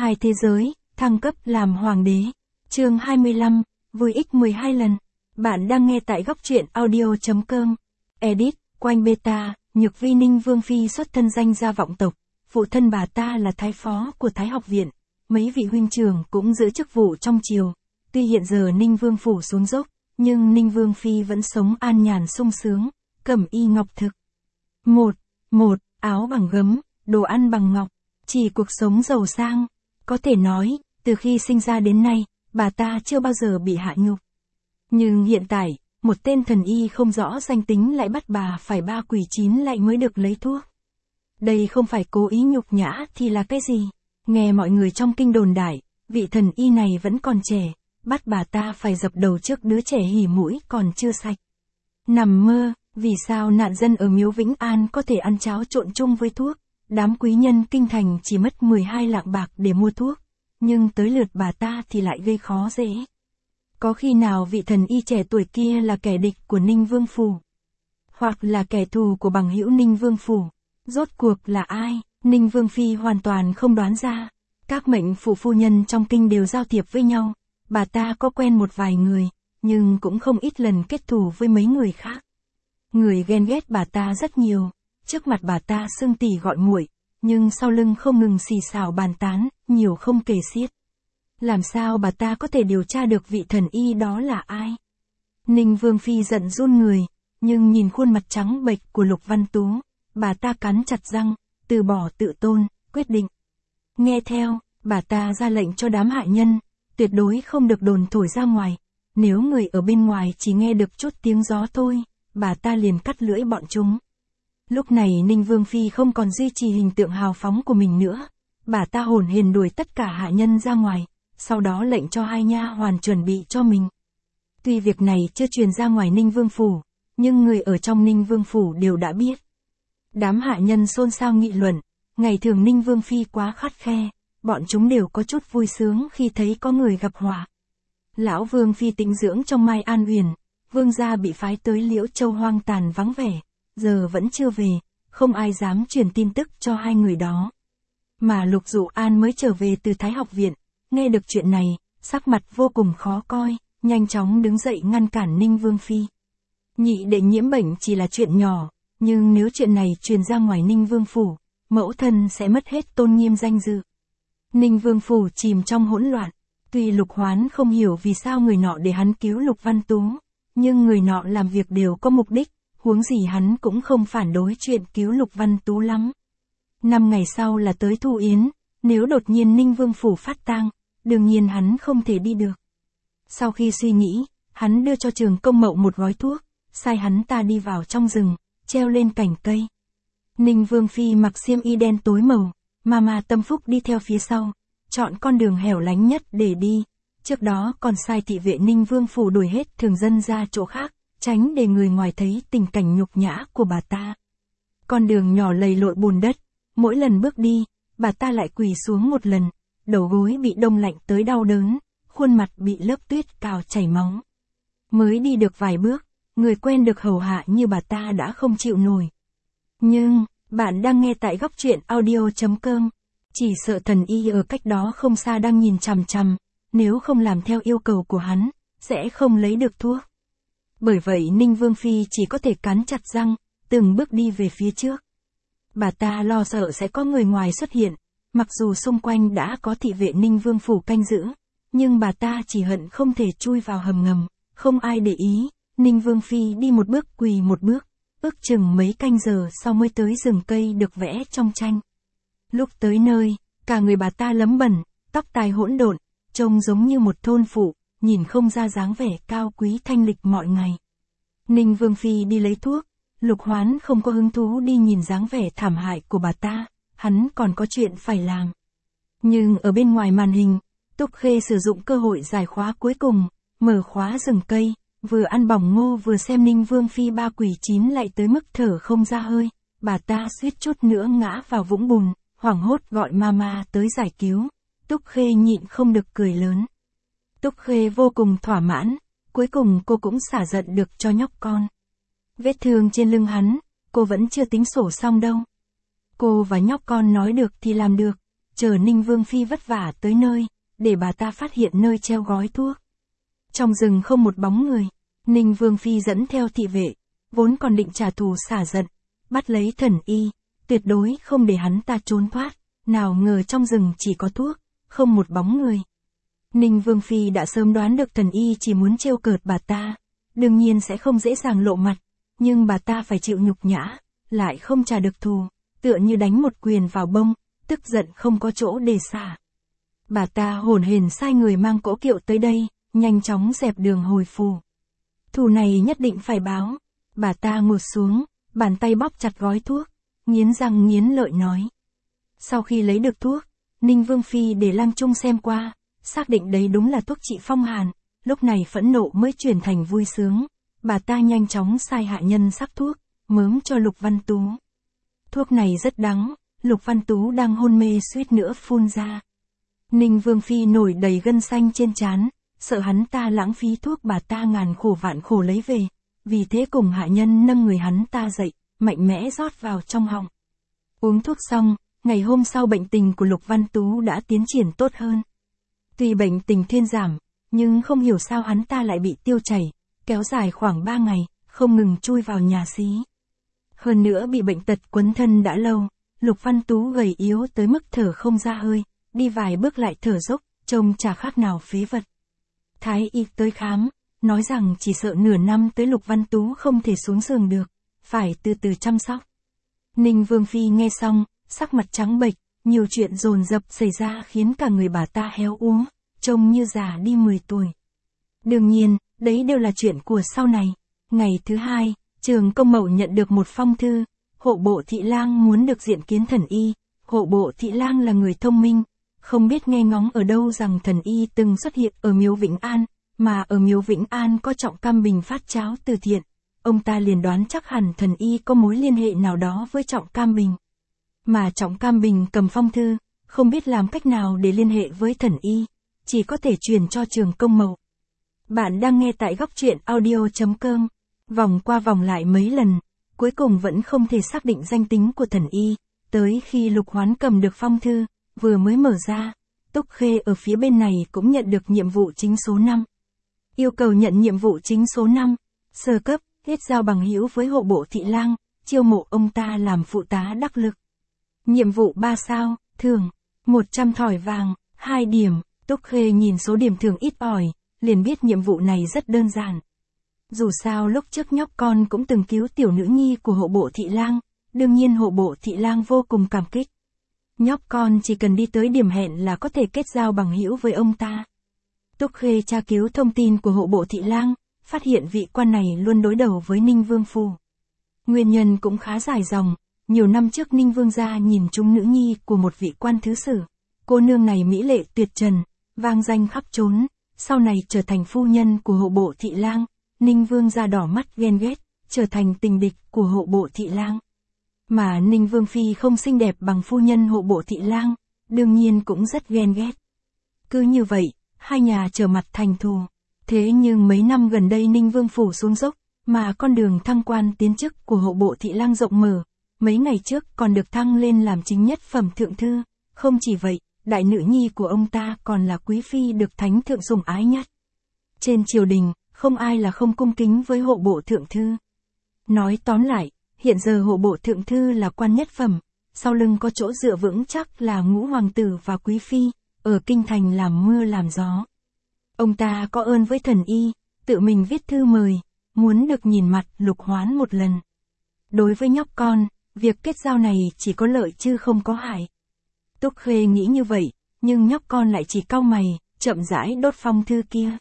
Hai thế giới, thăng cấp làm hoàng đế. Chương 25, vui ích 12 lần. Bạn đang nghe tại góc truyện audio.com. Edit, quanh beta, Nhược Vi Ninh Vương Phi xuất thân danh gia vọng tộc. Phụ thân bà ta là thái phó của Thái học viện. Mấy vị huynh trưởng cũng giữ chức vụ trong triều. Tuy hiện giờ Ninh Vương phủ xuống dốc, nhưng Ninh Vương Phi vẫn sống an nhàn sung sướng, cẩm y ngọc thực. Một, áo bằng gấm, đồ ăn bằng ngọc, chỉ cuộc sống giàu sang. Có thể nói, từ khi sinh ra đến nay, bà ta chưa bao giờ bị hạ nhục. Nhưng hiện tại, một tên thần y không rõ danh tính lại bắt bà phải 3 quỷ 9 lại mới được lấy thuốc. Đây không phải cố ý nhục nhã thì là cái gì? Nghe mọi người trong kinh đồn đại, vị thần y này vẫn còn trẻ, bắt bà ta phải dập đầu trước đứa trẻ hỉ mũi còn chưa sạch. Nằm mơ, vì sao nạn dân ở Miếu Vĩnh An có thể ăn cháo trộn chung với thuốc? Đám quý nhân kinh thành chỉ mất 12 lạng bạc để mua thuốc, nhưng tới lượt bà ta thì lại gây khó dễ. Có khi nào vị thần y trẻ tuổi kia là kẻ địch của Ninh Vương phủ? Hoặc là kẻ thù của bằng hữu Ninh Vương phủ? Rốt cuộc là ai? Ninh Vương Phi hoàn toàn không đoán ra. Các mệnh phụ phu nhân trong kinh đều giao thiệp với nhau. Bà ta có quen một vài người, nhưng cũng không ít lần kết thù với mấy người khác. Người ghen ghét bà ta rất nhiều. Trước mặt bà ta xưng tỉ gọi muội, nhưng sau lưng không ngừng xì xào bàn tán, nhiều không kể xiết. Làm sao bà ta có thể điều tra được vị thần y đó là ai? Ninh Vương Phi giận run người, nhưng nhìn khuôn mặt trắng bệch của Lục Văn Tú, bà ta cắn chặt răng, từ bỏ tự tôn, quyết định. Nghe theo, bà ta ra lệnh cho đám hạ nhân, tuyệt đối không được đồn thổi ra ngoài. Nếu người ở bên ngoài chỉ nghe được chút tiếng gió thôi, bà ta liền cắt lưỡi bọn chúng. Lúc này Ninh Vương Phi không còn duy trì hình tượng hào phóng của mình nữa. Bà ta hồn hển đuổi tất cả hạ nhân ra ngoài, sau đó lệnh cho hai nha hoàn chuẩn bị cho mình. Tuy việc này chưa truyền ra ngoài Ninh Vương phủ, nhưng người ở trong Ninh Vương phủ đều đã biết. Đám hạ nhân xôn xao nghị luận, ngày thường Ninh Vương Phi quá khắt khe, bọn chúng đều có chút vui sướng khi thấy có người gặp họa. Lão Vương Phi tĩnh dưỡng trong Mai An Uyển, Vương gia bị phái tới Liễu Châu hoang tàn vắng vẻ, giờ vẫn chưa về, không ai dám truyền tin tức cho hai người đó. Mà Lục Dụ An mới trở về từ Thái học viện, nghe được chuyện này, sắc mặt vô cùng khó coi, nhanh chóng đứng dậy ngăn cản Ninh Vương Phi. Nhị đệ nhiễm bệnh chỉ là chuyện nhỏ, nhưng nếu chuyện này truyền ra ngoài Ninh Vương phủ, mẫu thân sẽ mất hết tôn nghiêm danh dự. Ninh Vương phủ chìm trong hỗn loạn, tuy Lục Hoán không hiểu vì sao người nọ để hắn cứu Lục Văn Tú, nhưng người nọ làm việc đều có mục đích, huống gì hắn cũng không phản đối chuyện cứu Lục Văn Tú lắm. 5 ngày sau là tới Thu Yến, nếu đột nhiên Ninh Vương phủ phát tang, đương nhiên hắn không thể đi được. Sau khi suy nghĩ, hắn đưa cho Trường Công Mậu một gói thuốc, sai hắn ta đi vào trong rừng, treo lên cành cây. Ninh Vương Phi mặc xiêm y đen tối màu, Mama Tâm Phúc đi theo phía sau, chọn con đường hẻo lánh nhất để đi. Trước đó còn sai thị vệ Ninh Vương phủ đuổi hết thường dân ra chỗ khác, tránh để người ngoài thấy tình cảnh nhục nhã của bà ta. Con đường nhỏ lầy lội bùn đất, mỗi lần bước đi, bà ta lại quỳ xuống một lần, đầu gối bị đông lạnh tới đau đớn, khuôn mặt bị lớp tuyết cào chảy máu. Mới đi được vài bước, người quen được hầu hạ như bà ta đã không chịu nổi. Nhưng, bạn đang nghe tại góc truyện audio.com, chỉ sợ thần y ở cách đó không xa đang nhìn chằm chằm, nếu không làm theo yêu cầu của hắn, sẽ không lấy được thuốc. Bởi vậy Ninh Vương Phi chỉ có thể cắn chặt răng, từng bước đi về phía trước. Bà ta lo sợ sẽ có người ngoài xuất hiện, mặc dù xung quanh đã có thị vệ Ninh Vương phủ canh giữ, nhưng bà ta chỉ hận không thể chui vào hầm ngầm, không ai để ý. Ninh Vương Phi đi một bước quỳ một bước, ước chừng mấy canh giờ sau mới tới rừng cây được vẽ trong tranh. Lúc tới nơi, cả người bà ta lấm bẩn, tóc tai hỗn độn, trông giống như một thôn phụ, nhìn không ra dáng vẻ cao quý thanh lịch mọi ngày. Ninh Vương Phi đi lấy thuốc, Lục Hoán không có hứng thú đi nhìn dáng vẻ thảm hại của bà ta, hắn còn có chuyện phải làm. Nhưng ở bên ngoài màn hình, Túc Khê sử dụng cơ hội giải khóa cuối cùng, mở khóa rừng cây, vừa ăn bỏng ngô vừa xem Ninh Vương Phi 3 quỷ 9 lại tới mức thở không ra hơi, bà ta suýt chút nữa ngã vào vũng bùn, hoảng hốt gọi Mama tới giải cứu. Túc Khê nhịn không được cười lớn. Túc Khê vô cùng thỏa mãn, cuối cùng cô cũng xả giận được cho nhóc con. Vết thương trên lưng hắn, cô vẫn chưa tính sổ xong đâu. Cô và nhóc con nói được thì làm được, chờ Ninh Vương Phi vất vả tới nơi, để bà ta phát hiện nơi treo gói thuốc. Trong rừng không một bóng người, Ninh Vương Phi dẫn theo thị vệ, vốn còn định trả thù xả giận, bắt lấy Thần Y, tuyệt đối không để hắn ta trốn thoát, nào ngờ trong rừng chỉ có thuốc, không một bóng người. Ninh Vương Phi đã sớm đoán được Thần Y chỉ muốn trêu cợt bà ta, đương nhiên sẽ không dễ dàng lộ mặt, nhưng bà ta phải chịu nhục nhã, lại không trả được thù, tựa như đánh một quyền vào bông, tức giận không có chỗ để xả. Bà ta hổn hển sai người mang cỗ kiệu tới đây, nhanh chóng dẹp đường hồi phủ. Thù này nhất định phải báo. Bà ta ngồi xuống, bàn tay bóp chặt gói thuốc, nghiến răng nghiến lợi nói. Sau khi lấy được thuốc, Ninh Vương Phi để Lang Trung xem qua, xác định đấy đúng là thuốc trị phong hàn, lúc này phẫn nộ mới chuyển thành vui sướng. Bà ta nhanh chóng sai hạ nhân sắc thuốc, mớm cho Lục Văn Tú. Thuốc này rất đắng, Lục Văn Tú đang hôn mê suýt nữa phun ra. Ninh Vương Phi nổi đầy gân xanh trên trán, sợ hắn ta lãng phí thuốc, bà ta ngàn khổ vạn khổ lấy về, vì thế cùng hạ nhân nâng người hắn ta dậy, mạnh mẽ rót vào trong họng. Uống thuốc xong, ngày hôm sau bệnh tình của Lục Văn Tú đã tiến triển tốt hơn. Tuy bệnh tình thuyên giảm, nhưng không hiểu sao hắn ta lại bị tiêu chảy, kéo dài khoảng 3 ngày, không ngừng chui vào nhà xí. Hơn nữa bị bệnh tật quấn thân đã lâu, Lục Văn Tú gầy yếu tới mức thở không ra hơi, đi vài bước lại thở dốc, trông chả khác nào phế vật. Thái y tới khám, nói rằng chỉ sợ nửa năm tới Lục Văn Tú không thể xuống giường được, phải từ từ chăm sóc. Ninh Vương Phi nghe xong, sắc mặt trắng bệch, nhiều chuyện dồn dập xảy ra khiến cả người bà ta héo úa, trông như già đi 10 tuổi. Đương nhiên, đấy đều là chuyện của sau này. Ngày thứ hai, Trường Công Mậu nhận được một phong thư, hộ bộ thị lang muốn được diện kiến Thần Y. Hộ bộ thị lang là người thông minh, không biết nghe ngóng ở đâu rằng Thần Y từng xuất hiện ở Miếu Vĩnh An, mà ở Miếu Vĩnh An có Trọng Cam Bình phát cháo từ thiện. Ông ta liền đoán chắc hẳn Thần Y có mối liên hệ nào đó với Trọng Cam Bình. Mà Trọng Cam Bình cầm phong thư, không biết làm cách nào để liên hệ với Thần Y, chỉ có thể truyền cho Trường Công Mậu. Bạn đang nghe tại góc truyện audio.com. Vòng qua vòng lại mấy lần, cuối cùng vẫn không thể xác định danh tính của Thần Y. Tới khi Lục Hoán cầm được phong thư, vừa mới mở ra, Túc Khê ở phía bên này cũng nhận được nhiệm vụ chính số 5. Yêu cầu nhận nhiệm vụ chính số 5, sơ cấp, kết giao bằng hữu với hộ bộ thị lang, chiêu mộ ông ta làm phụ tá đắc lực. Nhiệm vụ 3 sao, thưởng 100 thỏi vàng, 2 điểm. Túc Khê nhìn số điểm thưởng ít ỏi, liền biết nhiệm vụ này rất đơn giản. Dù sao lúc trước nhóc con cũng từng cứu tiểu nữ nhi của hộ bộ thị lang, đương nhiên hộ bộ thị lang vô cùng cảm kích. Nhóc con chỉ cần đi tới điểm hẹn là có thể kết giao bằng hữu với ông ta. Túc Khê tra cứu thông tin của hộ bộ thị lang, phát hiện vị quan này luôn đối đầu với Ninh Vương Phủ. Nguyên nhân cũng khá dài dòng, nhiều năm trước Ninh Vương gia nhìn trúng nữ nhi của một vị quan thứ sử. Cô nương này mỹ lệ tuyệt trần, vang danh khắp trốn, sau này trở thành phu nhân của hộ bộ thị lang. Ninh Vương gia đỏ mắt ghen ghét, trở thành tình địch của hộ bộ thị lang. Mà Ninh Vương Phi không xinh đẹp bằng phu nhân hộ bộ thị lang, đương nhiên cũng rất ghen ghét. Cứ như vậy, hai nhà trở mặt thành thù. Thế nhưng mấy năm gần đây Ninh Vương Phủ xuống dốc, mà con đường thăng quan tiến chức của hộ bộ thị lang rộng mở. Mấy ngày trước còn được thăng lên làm chính nhất phẩm thượng thư. Không chỉ vậy, đại nữ nhi của ông ta còn là quý phi được thánh thượng sủng ái nhất. Trên triều đình, không ai là không cung kính với hộ bộ thượng thư. Nói tóm lại, hiện giờ hộ bộ thượng thư là quan nhất phẩm, sau lưng có chỗ dựa vững chắc là ngũ hoàng tử và quý phi, ở kinh thành làm mưa làm gió. Ông ta có ơn với Thần Y, tự mình viết thư mời, muốn được nhìn mặt Lục Hoán một lần. Đối với nhóc con, việc kết giao này chỉ có lợi chứ không có hại. Túc Khê nghĩ như vậy, nhưng nhóc con lại chỉ cau mày, chậm rãi đốt phong thư kia.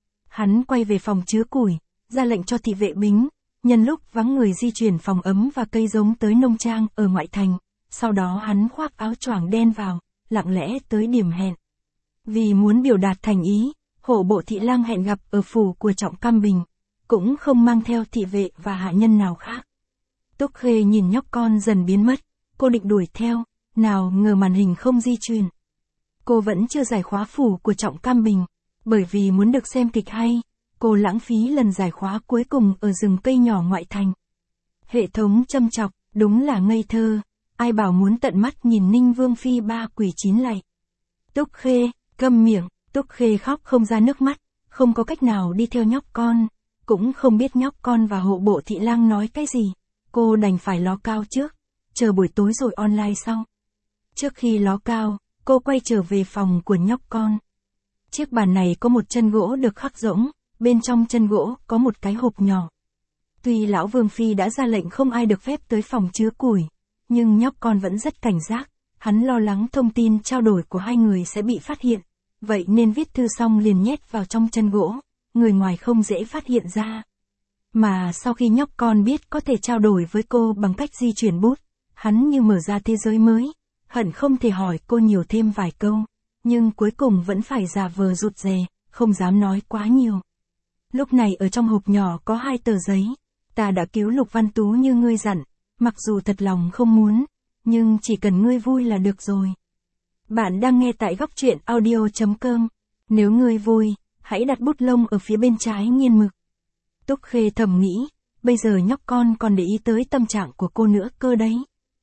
Hắn quay về phòng chứa củi, ra lệnh cho thị vệ bính, nhân lúc vắng người di chuyển phòng ấm và cây giống tới nông trang ở ngoại thành, sau đó hắn khoác áo choàng đen vào, lặng lẽ tới điểm hẹn. Vì muốn biểu đạt thành ý, hộ bộ thị lang hẹn gặp ở phủ của Trọng Cam Bình, cũng không mang theo thị vệ và hạ nhân nào khác. Túc Khê nhìn nhóc con dần biến mất, cô định đuổi theo, nào ngờ màn hình không di chuyển. Cô vẫn chưa giải khóa phủ của Trọng Cam Bình, bởi vì muốn được xem kịch hay, cô lãng phí lần giải khóa cuối cùng ở rừng cây nhỏ ngoại thành. Hệ thống châm chọc, đúng là ngây thơ, ai bảo muốn tận mắt nhìn Ninh Vương Phi ba quỷ chín lạy. Túc Khê, câm miệng, Túc Khê khóc không ra nước mắt, không có cách nào đi theo nhóc con, cũng không biết nhóc con và hộ bộ thị lang nói cái gì, cô đành phải ló cao trước, chờ buổi tối rồi online sau. Trước khi ló cao, cô quay trở về phòng của nhóc con. Chiếc bàn này có một chân gỗ được khắc rỗng, bên trong chân gỗ có một cái hộp nhỏ. Tuy lão Vương Phi đã ra lệnh không ai được phép tới phòng chứa củi, nhưng nhóc con vẫn rất cảnh giác, hắn lo lắng thông tin trao đổi của hai người sẽ bị phát hiện, vậy nên viết thư xong liền nhét vào trong chân gỗ, người ngoài không dễ phát hiện ra. Mà sau khi nhóc con biết có thể trao đổi với cô bằng cách di chuyển bút, hắn như mở ra thế giới mới, hận không thể hỏi cô nhiều thêm vài câu, nhưng cuối cùng vẫn phải giả vờ rụt rè, không dám nói quá nhiều. Lúc này ở trong hộp nhỏ có 2 tờ giấy, ta đã cứu Lục Văn Tú như ngươi dặn, mặc dù thật lòng không muốn, nhưng chỉ cần ngươi vui là được rồi. Bạn đang nghe tại góc truyện audio.com, nếu ngươi vui, hãy đặt bút lông ở phía bên trái nghiên mực. Túc Khê thầm nghĩ, bây giờ nhóc con còn để ý tới tâm trạng của cô nữa cơ đấy.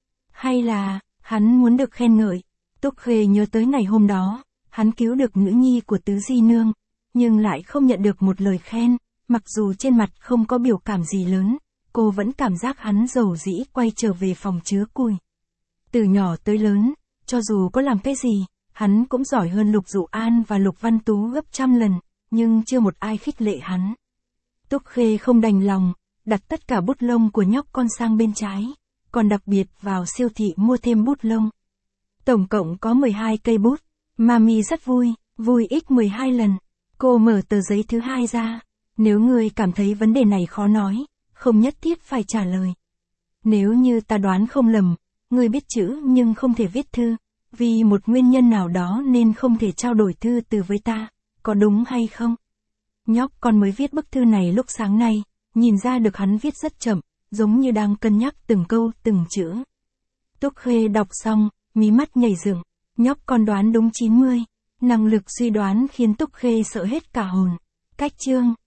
Hay là, hắn muốn được khen ngợi. Túc Khê nhớ tới ngày hôm đó, hắn cứu được nữ nhi của Tứ Di Nương, nhưng lại không nhận được một lời khen, mặc dù trên mặt không có biểu cảm gì lớn, cô vẫn cảm giác hắn dầu dĩ quay trở về phòng chứa củi. Từ nhỏ tới lớn, cho dù có làm cái gì, hắn cũng giỏi hơn Lục Dụ An và Lục Văn Tú gấp trăm lần, nhưng chưa một ai khích lệ hắn. Túc Khê không đành lòng, đặt tất cả bút lông của nhóc con sang bên trái, còn đặc biệt vào siêu thị mua thêm bút lông. Tổng cộng có 12 cây bút, Mami rất vui, vui x 12 lần. Cô mở tờ giấy thứ 2 ra, nếu ngươi cảm thấy vấn đề này khó nói, không nhất thiết phải trả lời. Nếu như ta đoán không lầm, ngươi biết chữ nhưng không thể viết thư, vì một nguyên nhân nào đó nên không thể trao đổi thư từ với ta, có đúng hay không? Nhóc con mới viết bức thư này lúc sáng nay, nhìn ra được hắn viết rất chậm, giống như đang cân nhắc từng câu từng chữ. Túc Khê đọc xong, mí mắt nhảy dựng, nhóc con đoán đúng 90, năng lực suy đoán khiến Túc Khê sợ hết cả hồn. Cách chương